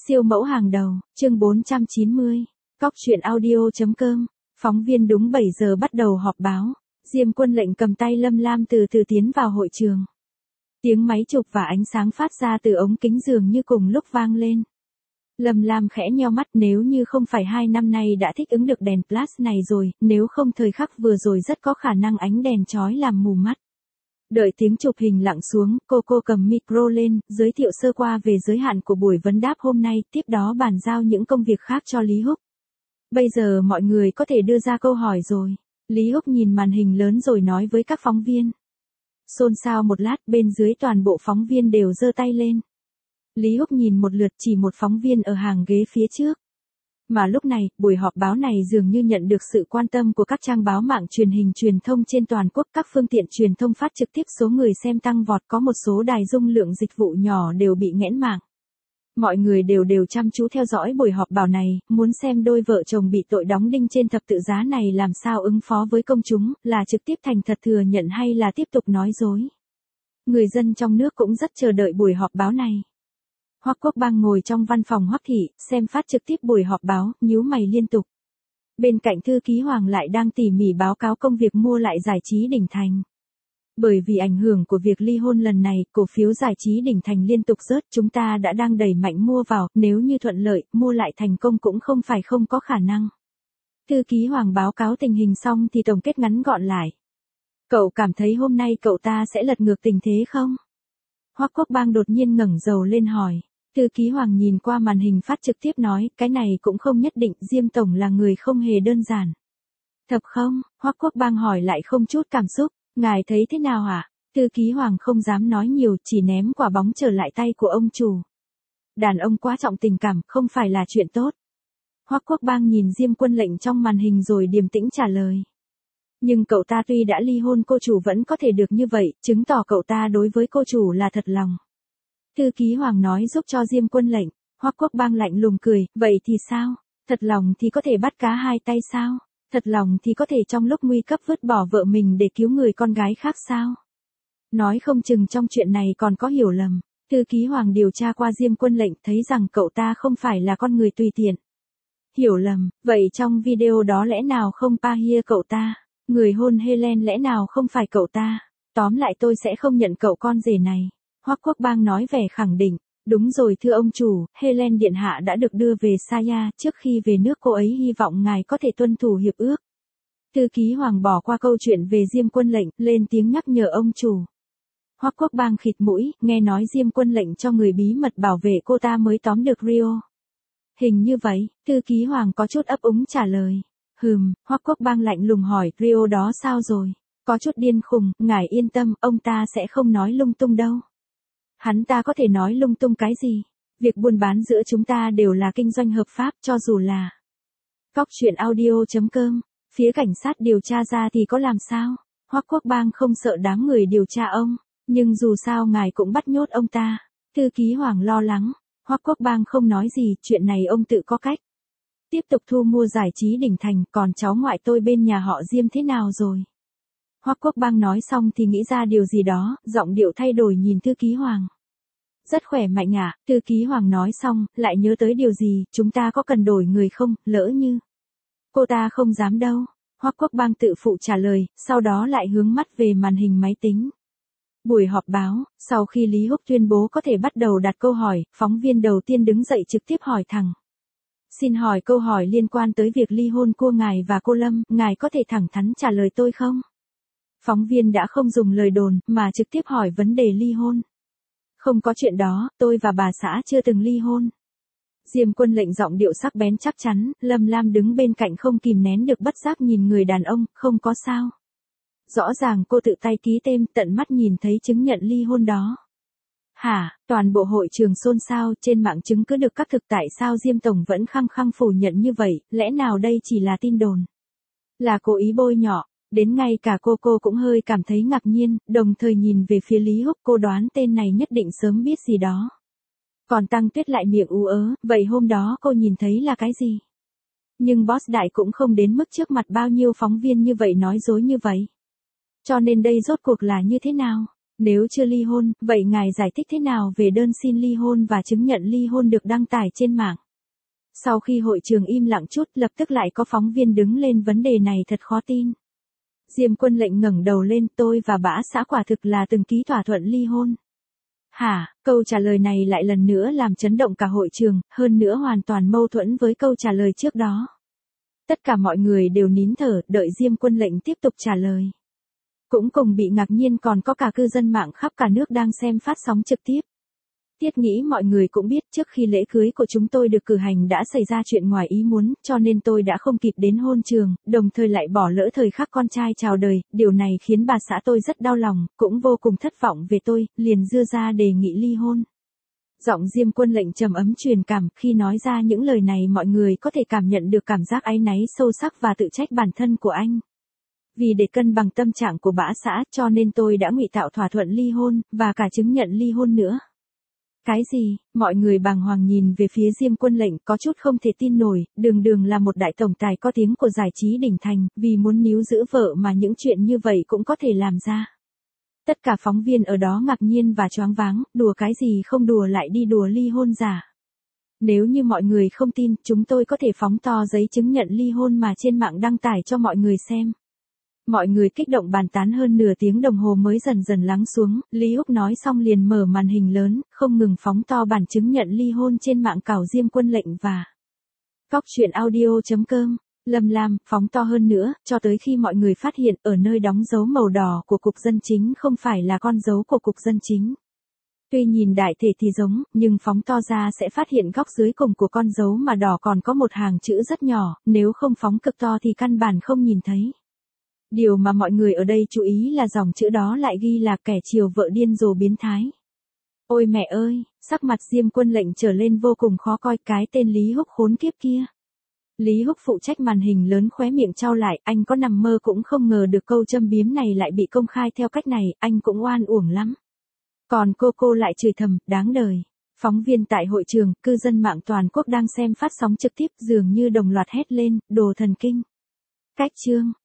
Siêu mẫu hàng đầu, chương 490. Cóc truyện audio.com. Phóng viên đúng 7 giờ bắt đầu họp báo. Diêm Quân Lệnh cầm tay Lâm Lam từ từ tiến vào hội trường. Tiếng máy chụp và ánh sáng phát ra từ ống kính dường như cùng lúc vang lên. Lâm Lam khẽ nheo mắt, nếu như không phải 2 năm nay đã thích ứng được đèn flash này rồi, nếu không thời khắc vừa rồi rất có khả năng ánh đèn chói làm mù mắt. Đợi tiếng chụp hình lặng xuống, cô cầm micro lên, giới thiệu sơ qua về giới hạn của buổi vấn đáp hôm nay, tiếp đó bàn giao những công việc khác cho Lý Húc. Bây giờ mọi người có thể đưa ra câu hỏi rồi. Lý Húc nhìn màn hình lớn rồi nói với các phóng viên. Xôn xao một lát, bên dưới toàn bộ phóng viên đều giơ tay lên. Lý Húc nhìn một lượt, chỉ một phóng viên ở hàng ghế phía trước. Mà lúc này, buổi họp báo này dường như nhận được sự quan tâm của các trang báo mạng truyền hình truyền thông trên toàn quốc. Các phương tiện truyền thông phát trực tiếp, số người xem tăng vọt, có một số đài dung lượng dịch vụ nhỏ đều bị nghẽn mạng. Mọi người đều chăm chú theo dõi buổi họp báo này, muốn xem đôi vợ chồng bị tội đóng đinh trên thập tự giá này làm sao ứng phó với công chúng, là trực tiếp thành thật thừa nhận hay là tiếp tục nói dối. Người dân trong nước cũng rất chờ đợi buổi họp báo này. Hoắc Quốc Bang ngồi trong văn phòng Hoắc Thị, xem phát trực tiếp buổi họp báo, nhíu mày liên tục. Bên cạnh thư ký Hoàng lại đang tỉ mỉ báo cáo công việc mua lại Giải Trí Đỉnh Thành. Bởi vì ảnh hưởng của việc ly hôn lần này, cổ phiếu Giải Trí Đỉnh Thành liên tục rớt, chúng ta đã đang đẩy mạnh mua vào, nếu như thuận lợi, mua lại thành công cũng không phải không có khả năng. Thư ký Hoàng báo cáo tình hình xong thì tổng kết ngắn gọn lại. Cậu cảm thấy hôm nay cậu ta sẽ lật ngược tình thế không? Hoắc Quốc Bang đột nhiên ngẩng đầu lên hỏi. Thư ký Hoàng nhìn qua màn hình phát trực tiếp nói, cái này cũng không nhất định, Diêm Tổng là người không hề đơn giản. Thật không? Hoắc Quốc Bang hỏi lại không chút cảm xúc, ngài thấy thế nào hả? Thư ký Hoàng không dám nói nhiều, chỉ ném quả bóng trở lại tay của ông chủ. Đàn ông quá trọng tình cảm, không phải là chuyện tốt. Hoắc Quốc Bang nhìn Diêm Quân Lệnh trong màn hình rồi điềm tĩnh trả lời. Nhưng cậu ta tuy đã ly hôn, cô chủ vẫn có thể được như vậy, chứng tỏ cậu ta đối với cô chủ là thật lòng. Thư ký Hoàng nói giúp cho Diêm Quân Lệnh. Hoắc Quốc Bang lạnh lùng cười, vậy thì sao? Thật lòng thì có thể bắt cá hai tay sao? Thật lòng thì có thể trong lúc nguy cấp vứt bỏ vợ mình để cứu người con gái khác sao? Nói không chừng trong chuyện này còn có hiểu lầm. Thư ký Hoàng điều tra qua Diêm Quân Lệnh, thấy rằng cậu ta không phải là con người tùy tiện. Hiểu lầm, vậy trong video đó lẽ nào không Pahia cậu ta? Người hôn Helen lẽ nào không phải cậu ta? Tóm lại tôi sẽ không nhận cậu con rể này. Hoắc Quốc Bang nói vẻ khẳng định. Đúng rồi thưa ông chủ, Helen điện hạ đã được đưa về Saya, trước khi về nước cô ấy hy vọng ngài có thể tuân thủ hiệp ước. Thư ký Hoàng bỏ qua câu chuyện về Diêm Quân Lệnh, lên tiếng nhắc nhở ông chủ. Hoắc Quốc Bang khịt mũi, nghe nói Diêm Quân Lệnh cho người bí mật bảo vệ cô ta mới tóm được Rio. Hình như vậy, thư ký Hoàng có chút ấp úng trả lời. Hoắc Quốc Bang lạnh lùng hỏi, Rio đó sao rồi? Có chút điên khùng, ngài yên tâm, ông ta sẽ không nói lung tung đâu. Hắn ta có thể nói lung tung cái gì? Việc buôn bán giữa chúng ta đều là kinh doanh hợp pháp, cho dù là Cóc truyện audio.com, phía cảnh sát điều tra ra thì có làm sao? Hoắc Quốc Bang không sợ đám người điều tra ông, nhưng dù sao ngài cũng bắt nhốt ông ta. Thư ký Hoàng lo lắng. Hoắc Quốc Bang không nói gì, chuyện này ông tự có cách. Tiếp tục thu mua Giải Trí Đỉnh Thành, còn cháu ngoại tôi bên nhà họ Diêm thế nào rồi? Hoắc Quốc Bang nói xong thì nghĩ ra điều gì đó, giọng điệu thay đổi nhìn thư ký Hoàng. Rất khỏe mạnh ạ, thư ký Hoàng nói xong, lại nhớ tới điều gì, chúng ta có cần đổi người không, lỡ như. Cô ta không dám đâu. Hoắc Quốc Bang tự phụ trả lời, sau đó lại hướng mắt về màn hình máy tính. Buổi họp báo, sau khi Lý Húc tuyên bố có thể bắt đầu đặt câu hỏi, phóng viên đầu tiên đứng dậy trực tiếp hỏi thẳng. Xin hỏi câu hỏi liên quan tới việc ly hôn của ngài và cô Lâm, ngài có thể thẳng thắn trả lời tôi không? Phóng viên đã không dùng lời đồn, mà trực tiếp hỏi vấn đề ly hôn. Không có chuyện đó, tôi và bà xã chưa từng ly hôn. Diêm Quân Lệnh giọng điệu sắc bén chắc chắn, Lâm Lam đứng bên cạnh không kìm nén được bất giác nhìn người đàn ông, không có sao. Rõ ràng cô tự tay ký tên, tận mắt nhìn thấy chứng nhận ly hôn đó. Hả, toàn bộ hội trường xôn xao, trên mạng chứng cứ được các thực, tại sao Diêm Tổng vẫn khăng khăng phủ nhận như vậy, lẽ nào đây chỉ là tin đồn? Là cố ý bôi nhọ, đến ngay cả cô cũng hơi cảm thấy ngạc nhiên, đồng thời nhìn về phía Lý Húc, cô đoán tên này nhất định sớm biết gì đó. Còn Tăng Tuyết lại miệng ú ớ, vậy hôm đó cô nhìn thấy là cái gì? Nhưng boss đại cũng không đến mức trước mặt bao nhiêu phóng viên như vậy nói dối như vậy. Cho nên đây rốt cuộc là như thế nào? Nếu chưa ly hôn, vậy ngài giải thích thế nào về đơn xin ly hôn và chứng nhận ly hôn được đăng tải trên mạng? Sau khi hội trường im lặng chút, lập tức lại có phóng viên đứng lên vấn đề này thật khó tin. Diêm Quân Lệnh ngẩng đầu lên, tôi và bả xã quả thực là từng ký thỏa thuận ly hôn. Hả, câu trả lời này lại lần nữa làm chấn động cả hội trường, hơn nữa hoàn toàn mâu thuẫn với câu trả lời trước đó. Tất cả mọi người đều nín thở, đợi Diêm Quân Lệnh tiếp tục trả lời. Cũng cùng bị ngạc nhiên còn có cả cư dân mạng khắp cả nước đang xem phát sóng trực tiếp. Tiết nghĩ mọi người cũng biết trước khi lễ cưới của chúng tôi được cử hành đã xảy ra chuyện ngoài ý muốn, cho nên tôi đã không kịp đến hôn trường, đồng thời lại bỏ lỡ thời khắc con trai chào đời, điều này khiến bà xã tôi rất đau lòng, cũng vô cùng thất vọng về tôi, liền đưa ra đề nghị ly hôn. Giọng Diêm Quân Lệnh trầm ấm truyền cảm, khi nói ra những lời này mọi người có thể cảm nhận được cảm giác áy náy sâu sắc và tự trách bản thân của anh. Vì để cân bằng tâm trạng của bả xã cho nên tôi đã ngụy tạo thỏa thuận ly hôn, và cả chứng nhận ly hôn nữa. Cái gì? Mọi người bàng hoàng nhìn về phía Diêm Quân Lệnh có chút không thể tin nổi, đường là một đại tổng tài có tiếng của giải trí đỉnh thành, vì muốn níu giữ vợ mà những chuyện như vậy cũng có thể làm ra. Tất cả phóng viên ở đó ngạc nhiên và choáng váng, đùa cái gì không đùa lại đi đùa ly hôn giả. Nếu như mọi người không tin, chúng tôi có thể phóng to giấy chứng nhận ly hôn mà trên mạng đăng tải cho mọi người xem. Mọi người kích động bàn tán hơn nửa tiếng đồng hồ mới dần dần lắng xuống, Lý Úc nói xong liền mở màn hình lớn, không ngừng phóng to bản chứng nhận ly hôn trên mạng cào Diêm Quân Lệnh và Coctruyện.audio.com. Lâm Lam, phóng to hơn nữa, cho tới khi mọi người phát hiện ở nơi đóng dấu màu đỏ của cục dân chính không phải là con dấu của cục dân chính. Tuy nhìn đại thể thì giống, nhưng phóng to ra sẽ phát hiện góc dưới cùng của con dấu mà đỏ còn có một hàng chữ rất nhỏ, nếu không phóng cực to thì căn bản không nhìn thấy. Điều mà mọi người ở đây chú ý là dòng chữ đó lại ghi là kẻ chiều vợ điên rồ biến thái. Ôi mẹ ơi, sắc mặt Diêm Quân Lệnh trở lên vô cùng khó coi, cái tên Lý Húc khốn kiếp kia. Lý Húc phụ trách màn hình lớn khóe miệng trao lại, anh có nằm mơ cũng không ngờ được câu châm biếm này lại bị công khai theo cách này, anh cũng oan uổng lắm. Còn cô lại chửi thầm, đáng đời. Phóng viên tại hội trường, cư dân mạng toàn quốc đang xem phát sóng trực tiếp dường như đồng loạt hét lên, đồ thần kinh. Cách chương.